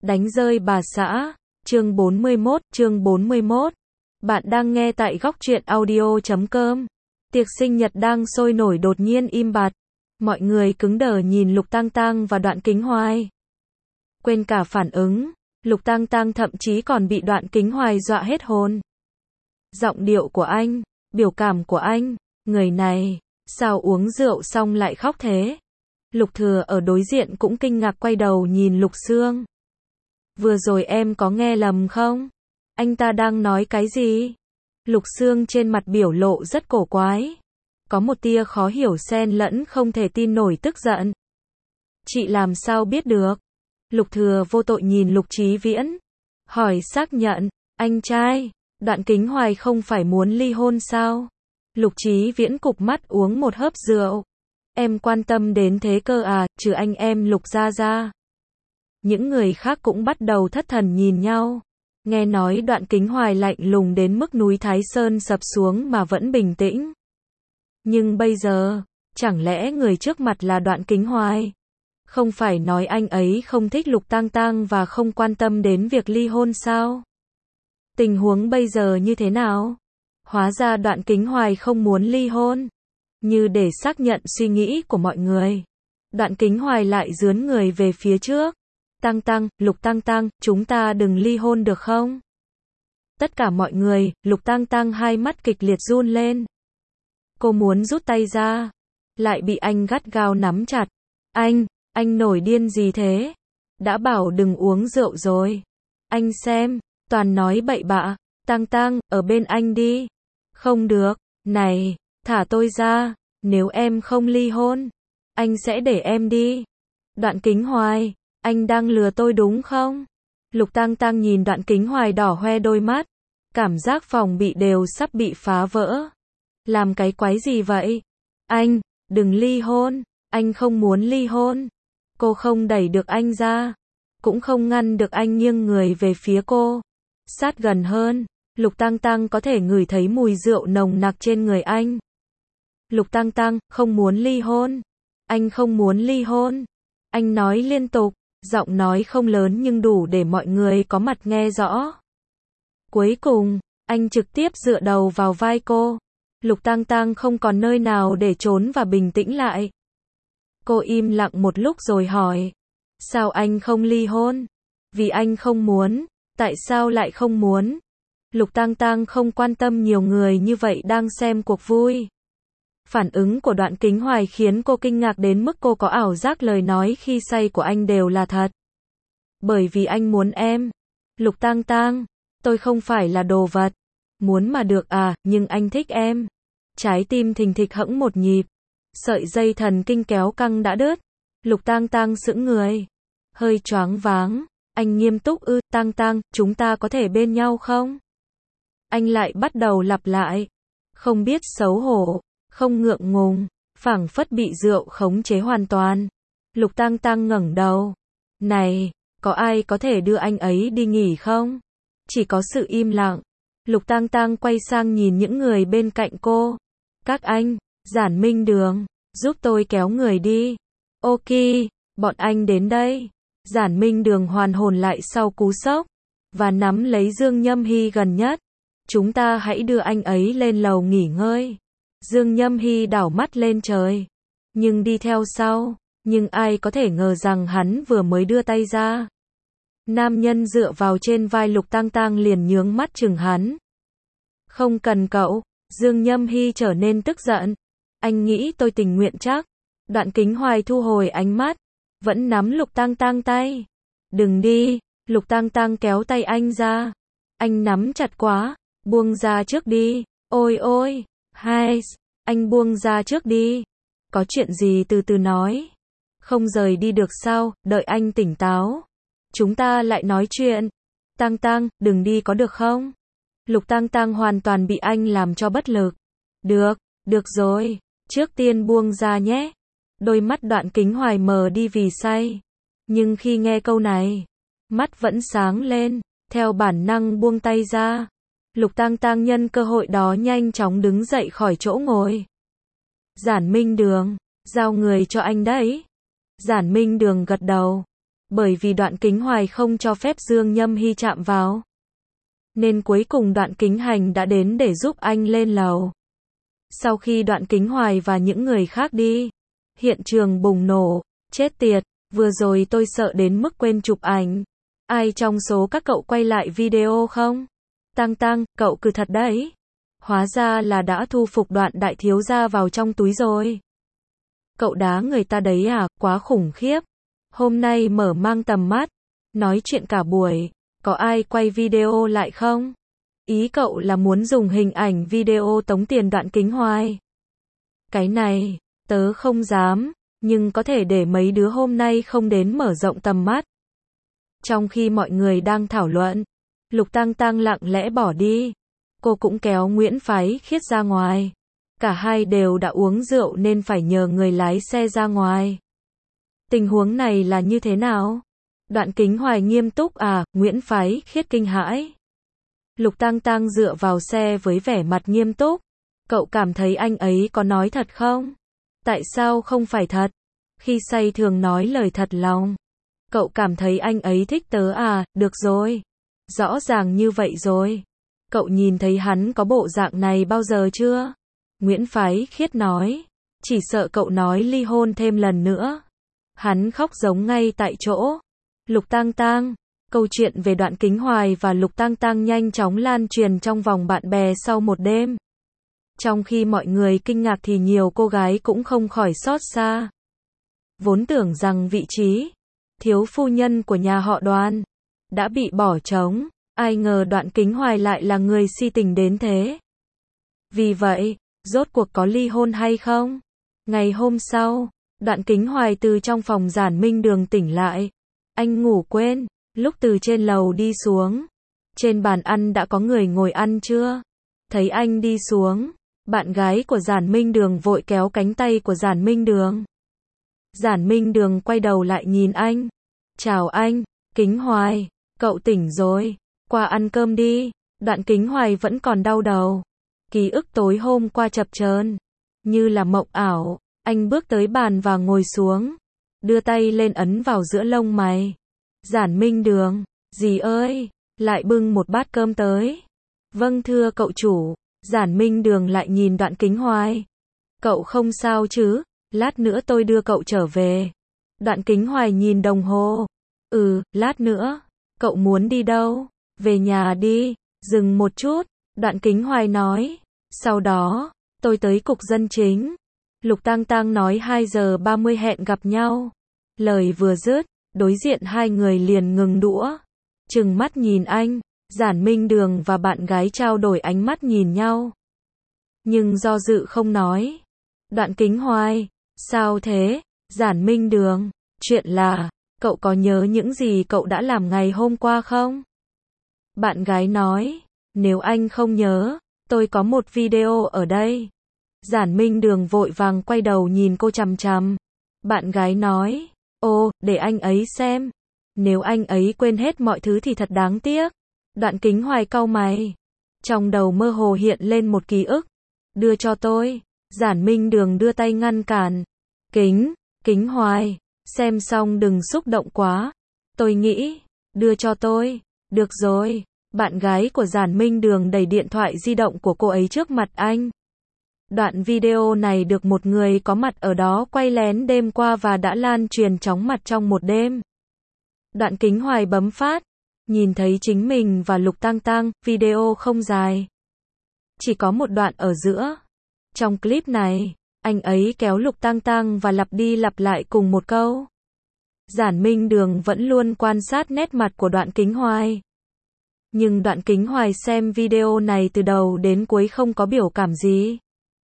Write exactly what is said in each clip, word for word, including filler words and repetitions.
Đánh rơi bà xã, chương bốn mươi mốt, chương bốn mươi mốt. Bạn đang nghe tại góc truyện audio chấm com. Tiệc sinh nhật đang sôi nổi đột nhiên im bặt. Mọi người cứng đờ nhìn Lục Tang Tang và Đoạn Kính Hoài. Quên cả phản ứng, Lục Tang Tang thậm chí còn bị Đoạn Kính Hoài dọa hết hồn. Giọng điệu của anh, biểu cảm của anh, người này, sao uống rượu xong lại khóc thế? Lục Thừa ở đối diện cũng kinh ngạc quay đầu nhìn Lục Sương. Vừa rồi em có nghe lầm không? Anh ta đang nói cái gì? Lục Sương trên mặt biểu lộ rất cổ quái. Có một tia khó hiểu xen lẫn không thể tin nổi tức giận. Chị làm sao biết được? Lục Thừa vô tội nhìn Lục Chí Viễn. Hỏi xác nhận, anh trai, Đoạn Kính Hoài không phải muốn ly hôn sao? Lục Chí Viễn cụp mắt uống một hớp rượu. Em quan tâm đến thế cơ à, trừ anh em Lục gia gia. Những người khác cũng bắt đầu thất thần nhìn nhau. Nghe nói Đoạn Kính Hoài lạnh lùng đến mức núi Thái Sơn sập xuống mà vẫn bình tĩnh. Nhưng bây giờ, chẳng lẽ người trước mặt là Đoạn Kính Hoài? Không phải nói anh ấy không thích Lục Tang Tang và không quan tâm đến việc ly hôn sao? Tình huống bây giờ như thế nào? Hóa ra Đoạn Kính Hoài không muốn ly hôn. Như để xác nhận suy nghĩ của mọi người. Đoạn Kính Hoài lại dướn người về phía trước. Tang Tang, Lục Tang Tang, chúng ta đừng ly hôn được không? Tất cả mọi người, Lục Tang Tang hai mắt kịch liệt run lên. Cô muốn rút tay ra, lại bị anh gắt gao nắm chặt. Anh, anh nổi điên gì thế? Đã bảo đừng uống rượu rồi. Anh xem, toàn nói bậy bạ. Tang Tang, ở bên anh đi. Không được, này, thả tôi ra, nếu em không ly hôn, anh sẽ để em đi. Đoạn Kính Hoài, anh đang lừa tôi đúng không? Lục Tang Tang nhìn Đoạn Kính Hoài đỏ hoe đôi mắt, cảm giác phòng bị đều sắp bị phá vỡ. Làm cái quái gì vậy? Anh, đừng ly hôn, anh không muốn ly hôn. Cô không đẩy được anh ra, cũng không ngăn được anh nghiêng người về phía cô. Sát gần hơn, Lục Tang Tang có thể ngửi thấy mùi rượu nồng nặc trên người anh. Lục Tang Tang, không muốn ly hôn. Anh không muốn ly hôn. Anh nói liên tục, giọng nói không lớn nhưng đủ để mọi người có mặt nghe rõ. Cuối cùng, anh trực tiếp dựa đầu vào vai cô. Lục Tang Tang không còn nơi nào để trốn và bình tĩnh lại. Cô im lặng một lúc rồi hỏi. Sao anh không ly hôn? Vì anh không muốn. Tại sao lại không muốn? Lục Tang Tang không quan tâm nhiều người như vậy đang xem cuộc vui. Phản ứng của Đoạn Kính Hoài khiến cô kinh ngạc đến mức cô có ảo giác lời nói khi say của anh đều là thật. Bởi vì anh muốn em. Lục Tang Tang, tôi không phải là đồ vật. Muốn mà được à, nhưng anh thích em. Trái tim thình thịch hẫng một nhịp. Sợi dây thần kinh kéo căng đã đứt. Lục Tang Tang sững người. Hơi choáng váng. Anh nghiêm túc ư, Tang Tang, chúng ta có thể bên nhau không? Anh lại bắt đầu lặp lại. Không biết xấu hổ. Không ngượng ngùng, phảng phất bị rượu khống chế hoàn toàn. Lục Tang Tang ngẩng đầu. Này, có ai có thể đưa anh ấy đi nghỉ không? Chỉ có sự im lặng. Lục Tang Tang quay sang nhìn những người bên cạnh cô. Các anh, Giản Minh Đường, giúp tôi kéo người đi. Ok, bọn anh đến đây. Giản Minh Đường hoàn hồn lại sau cú sốc, và nắm lấy Dương Nhâm Hy gần nhất. Chúng ta hãy đưa anh ấy lên lầu nghỉ ngơi. Dương Nhâm Hy đảo mắt lên trời, nhưng đi theo sau, nhưng ai có thể ngờ rằng hắn vừa mới đưa tay ra. Nam nhân dựa vào trên vai Lục Tang Tang liền nhướng mắt chừng hắn. Không cần cậu, Dương Nhâm Hy trở nên tức giận. Anh nghĩ tôi tình nguyện chắc. Đoạn Kính Hoài thu hồi ánh mắt, vẫn nắm Lục Tang Tang tay. Đừng đi, Lục Tang Tang kéo tay anh ra. Anh nắm chặt quá, buông ra trước đi, ôi ôi. Hai, anh buông ra trước đi. Có chuyện gì từ từ nói. Không rời đi được sao, đợi anh tỉnh táo. Chúng ta lại nói chuyện. Tang Tang, đừng đi có được không? Lục Tang Tang hoàn toàn bị anh làm cho bất lực. Được, được rồi, trước tiên buông ra nhé. Đôi mắt Đoạn Kính Hoài mờ đi vì say. Nhưng khi nghe câu này, mắt vẫn sáng lên, theo bản năng buông tay ra. Lục Tang Tang nhân cơ hội đó nhanh chóng đứng dậy khỏi chỗ ngồi. Giản Minh Đường, giao người cho anh đấy. Giản Minh Đường gật đầu. Bởi vì Đoạn Kính Hoài không cho phép Dương Nhâm Hy chạm vào. Nên cuối cùng Đoạn Kính Hành đã đến để giúp anh lên lầu. Sau khi Đoạn Kính Hoài và những người khác đi, hiện trường bùng nổ, chết tiệt, vừa rồi tôi sợ đến mức quên chụp ảnh. Ai trong số các cậu quay lại video không? Tăng Tăng, cậu cứ thật đấy. Hóa ra là đã thu phục Đoạn đại thiếu gia vào trong túi rồi. Cậu đá người ta đấy à, quá khủng khiếp. Hôm nay mở mang tầm mắt, nói chuyện cả buổi, có ai quay video lại không? Ý cậu là muốn dùng hình ảnh video tống tiền Đoạn Kính Hoài. Cái này, tớ không dám, nhưng có thể để mấy đứa hôm nay không đến mở rộng tầm mắt. Trong khi mọi người đang thảo luận, Lục Tăng Tăng lặng lẽ bỏ đi. Cô cũng kéo Nguyễn Phái Khiết ra ngoài. Cả hai đều đã uống rượu nên phải nhờ người lái xe ra ngoài. Tình huống này là như thế nào? Đoạn Kính Hoài nghiêm túc à? Nguyễn Phái Khiết kinh hãi. Lục Tăng Tăng dựa vào xe với vẻ mặt nghiêm túc. Cậu cảm thấy anh ấy có nói thật không? Tại sao không phải thật? Khi say thường nói lời thật lòng. Cậu cảm thấy anh ấy thích tớ à? Được rồi. Rõ ràng như vậy rồi. Cậu nhìn thấy hắn có bộ dạng này bao giờ chưa? Nguyễn Phái Khiết nói. Chỉ sợ cậu nói ly hôn thêm lần nữa. Hắn khóc giống ngay tại chỗ. Lục Tăng Tăng. Câu chuyện về Đoạn Kính Hoài và Lục Tăng Tăng nhanh chóng lan truyền trong vòng bạn bè sau một đêm. Trong khi mọi người kinh ngạc thì nhiều cô gái cũng không khỏi xót xa. Vốn tưởng rằng vị trí thiếu phu nhân của nhà họ Đoàn đã bị bỏ trống, ai ngờ Đoạn Kính Hoài lại là người si tình đến thế. Vì vậy, rốt cuộc có ly hôn hay không? Ngày hôm sau, Đoạn Kính Hoài từ trong phòng Giản Minh Đường tỉnh lại. Anh ngủ quên, lúc từ trên lầu đi xuống. Trên bàn ăn đã có người ngồi ăn chưa? Thấy anh đi xuống, bạn gái của Giản Minh Đường vội kéo cánh tay của Giản Minh Đường. Giản Minh Đường quay đầu lại nhìn anh. Chào anh, Kính Hoài, cậu tỉnh rồi, qua ăn cơm đi. Đoạn Kính Hoài vẫn còn đau đầu. Ký ức tối hôm qua chập chờn, như là mộng ảo. Anh bước tới bàn và ngồi xuống, đưa tay lên ấn vào giữa lông mày. Giản Minh Đường, dì ơi, lại bưng một bát cơm tới. Vâng thưa cậu chủ. Giản Minh Đường lại nhìn Đoạn Kính Hoài. Cậu không sao chứ? Lát nữa tôi đưa cậu trở về. Đoạn Kính Hoài nhìn đồng hồ. Ừ, lát nữa. Cậu muốn đi đâu? Về nhà đi. Dừng một chút. Đoạn Kính Hoài nói. Sau đó, tôi tới cục dân chính. Lục Tăng Tăng nói hai giờ ba mươi hẹn gặp nhau. Lời vừa dứt, đối diện hai người liền ngừng đũa. Trừng mắt nhìn anh. Giản Minh Đường và bạn gái trao đổi ánh mắt nhìn nhau. Nhưng do dự không nói. Đoạn Kính Hoài. Sao thế? Giản Minh Đường. Chuyện là, cậu có nhớ những gì cậu đã làm ngày hôm qua không? Bạn gái nói. Nếu anh không nhớ, tôi có một video ở đây. Giản Minh Đường vội vàng quay đầu nhìn cô chằm chằm. Bạn gái nói. Ô, để anh ấy xem. Nếu anh ấy quên hết mọi thứ thì thật đáng tiếc. Đoạn Kính Hoài cau mày. Trong đầu mơ hồ hiện lên một ký ức. Đưa cho tôi. Giản Minh Đường đưa tay ngăn cản. Kính, Kính Hoài. Xem xong đừng xúc động quá. Tôi nghĩ. Đưa cho tôi. Được rồi. Bạn gái của Giản Minh Đường đẩy điện thoại di động của cô ấy trước mặt anh. Đoạn video này được một người có mặt ở đó quay lén đêm qua và đã lan truyền chóng mặt trong một đêm. Đoạn Kính Hoài bấm phát. Nhìn thấy chính mình và Lục Tăng Tăng, video không dài. Chỉ có một đoạn ở giữa. Trong clip này, anh ấy kéo Lục Tăng Tăng và lặp đi lặp lại cùng một câu. Giản Minh Đường vẫn luôn quan sát nét mặt của Đoạn Kính Hoài. Nhưng Đoạn Kính Hoài xem video này từ đầu đến cuối không có biểu cảm gì.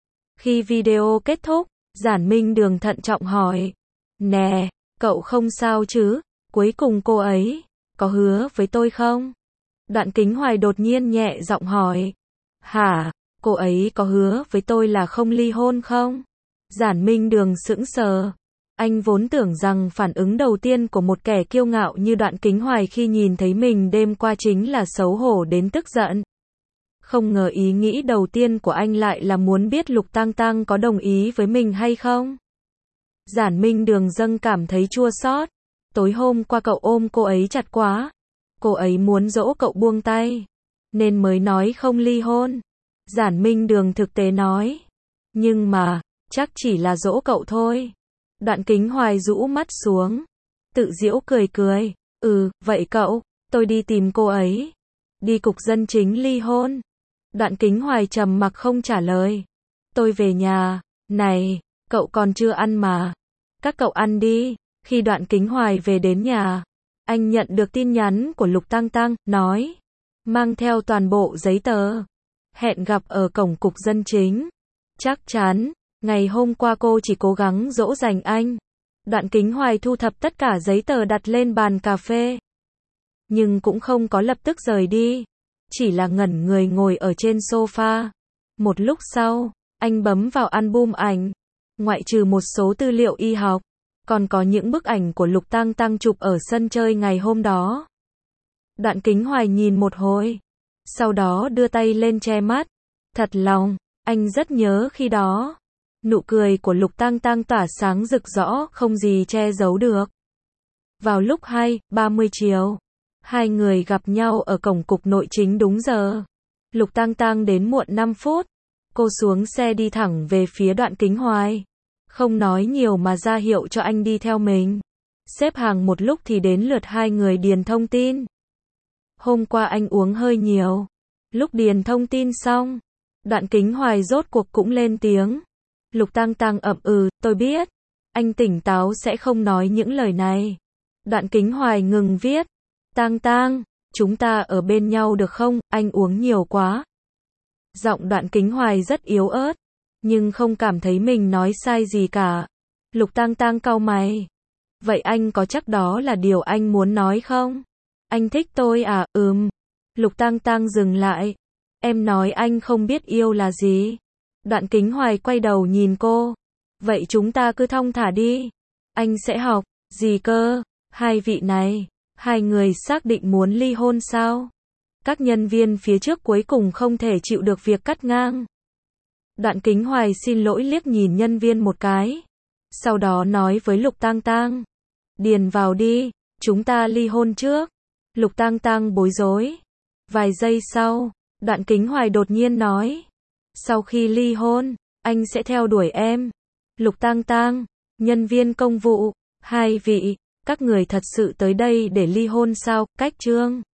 Khi video kết thúc, Giản Minh Đường thận trọng hỏi. Nè, cậu không sao chứ? Cuối cùng cô ấy có hứa với tôi không? Đoạn Kính Hoài đột nhiên nhẹ giọng hỏi. Hả? Cô ấy có hứa với tôi là không ly hôn không? Giản Minh Đường sững sờ. Anh vốn tưởng rằng phản ứng đầu tiên của một kẻ kiêu ngạo như Đoạn Kính Hoài khi nhìn thấy mình đêm qua chính là xấu hổ đến tức giận. Không ngờ ý nghĩ đầu tiên của anh lại là muốn biết Lục Tăng Tăng có đồng ý với mình hay không. Giản Minh Đường dâng cảm thấy chua xót. tối hôm qua cậu ôm cô ấy chặt quá. Cô ấy muốn dỗ cậu buông tay, nên mới nói không ly hôn. Giản Minh Đường thực tế nói. Nhưng mà, chắc chỉ là dỗ cậu thôi. Đoạn Kính Hoài rũ mắt xuống. Tự giễu cười cười. Ừ, vậy cậu, tôi đi tìm cô ấy. Đi cục dân chính ly hôn. Đoạn Kính Hoài trầm mặc không trả lời. Tôi về nhà. Này, cậu còn chưa ăn mà. Các cậu ăn đi. Khi Đoạn Kính Hoài về đến nhà, anh nhận được tin nhắn của Lục Tăng Tăng, nói. Mang theo toàn bộ giấy tờ. Hẹn gặp ở cổng cục dân chính. Chắc chắn, ngày hôm qua cô chỉ cố gắng dỗ dành anh. Đoạn Kính Hoài thu thập tất cả giấy tờ đặt lên bàn cà phê. Nhưng cũng không có lập tức rời đi. Chỉ là ngẩn người ngồi ở trên sofa. Một lúc sau, anh bấm vào album ảnh. Ngoại trừ một số tư liệu y học, còn có những bức ảnh của Lục Tăng Tăng chụp ở sân chơi ngày hôm đó. Đoạn Kính Hoài nhìn một hồi. Sau đó đưa tay lên che mắt. Thật lòng, anh rất nhớ khi đó. Nụ cười của Lục Tăng Tăng tỏa sáng rực rõ không gì che giấu được. Vào lúc hai ba mươi chiều, hai người gặp nhau ở cổng cục nội chính đúng giờ. Lục Tăng Tăng đến muộn năm phút. Cô xuống xe đi thẳng về phía Đoạn Kính Hoài. Không nói nhiều mà ra hiệu cho anh đi theo mình. Xếp hàng một lúc thì đến lượt hai người điền thông tin. Hôm qua anh uống hơi nhiều. Lúc điền thông tin xong, Đoạn Kính Hoài rốt cuộc cũng lên tiếng. Lục Tăng Tăng ậm ừ, tôi biết. Anh tỉnh táo sẽ không nói những lời này. Đoạn Kính Hoài ngừng viết. Tăng Tăng, chúng ta ở bên nhau được không, anh uống nhiều quá. Giọng Đoạn Kính Hoài rất yếu ớt, nhưng không cảm thấy mình nói sai gì cả. Lục Tăng Tăng cau mày. Vậy anh có chắc đó là điều anh muốn nói không? Anh thích tôi à, ừm. Lục Tăng Tăng dừng lại. Em nói anh không biết yêu là gì. Đoạn Kính Hoài quay đầu nhìn cô. Vậy chúng ta cứ thong thả đi. Anh sẽ học, gì cơ? Hai vị này, hai người xác định muốn ly hôn sao? Các nhân viên phía trước cuối cùng không thể chịu được việc cắt ngang. Đoạn Kính Hoài xin lỗi liếc nhìn nhân viên một cái. Sau đó nói với Lục Tăng Tăng. Điền vào đi, chúng ta ly hôn trước. Lục Tăng Tăng bối rối. Vài giây sau, Đoạn Kính Hoài đột nhiên nói. Sau khi ly hôn, anh sẽ theo đuổi em. Lục Tăng Tăng, nhân viên công vụ, hai vị, các người thật sự tới đây để ly hôn sao? Cách chương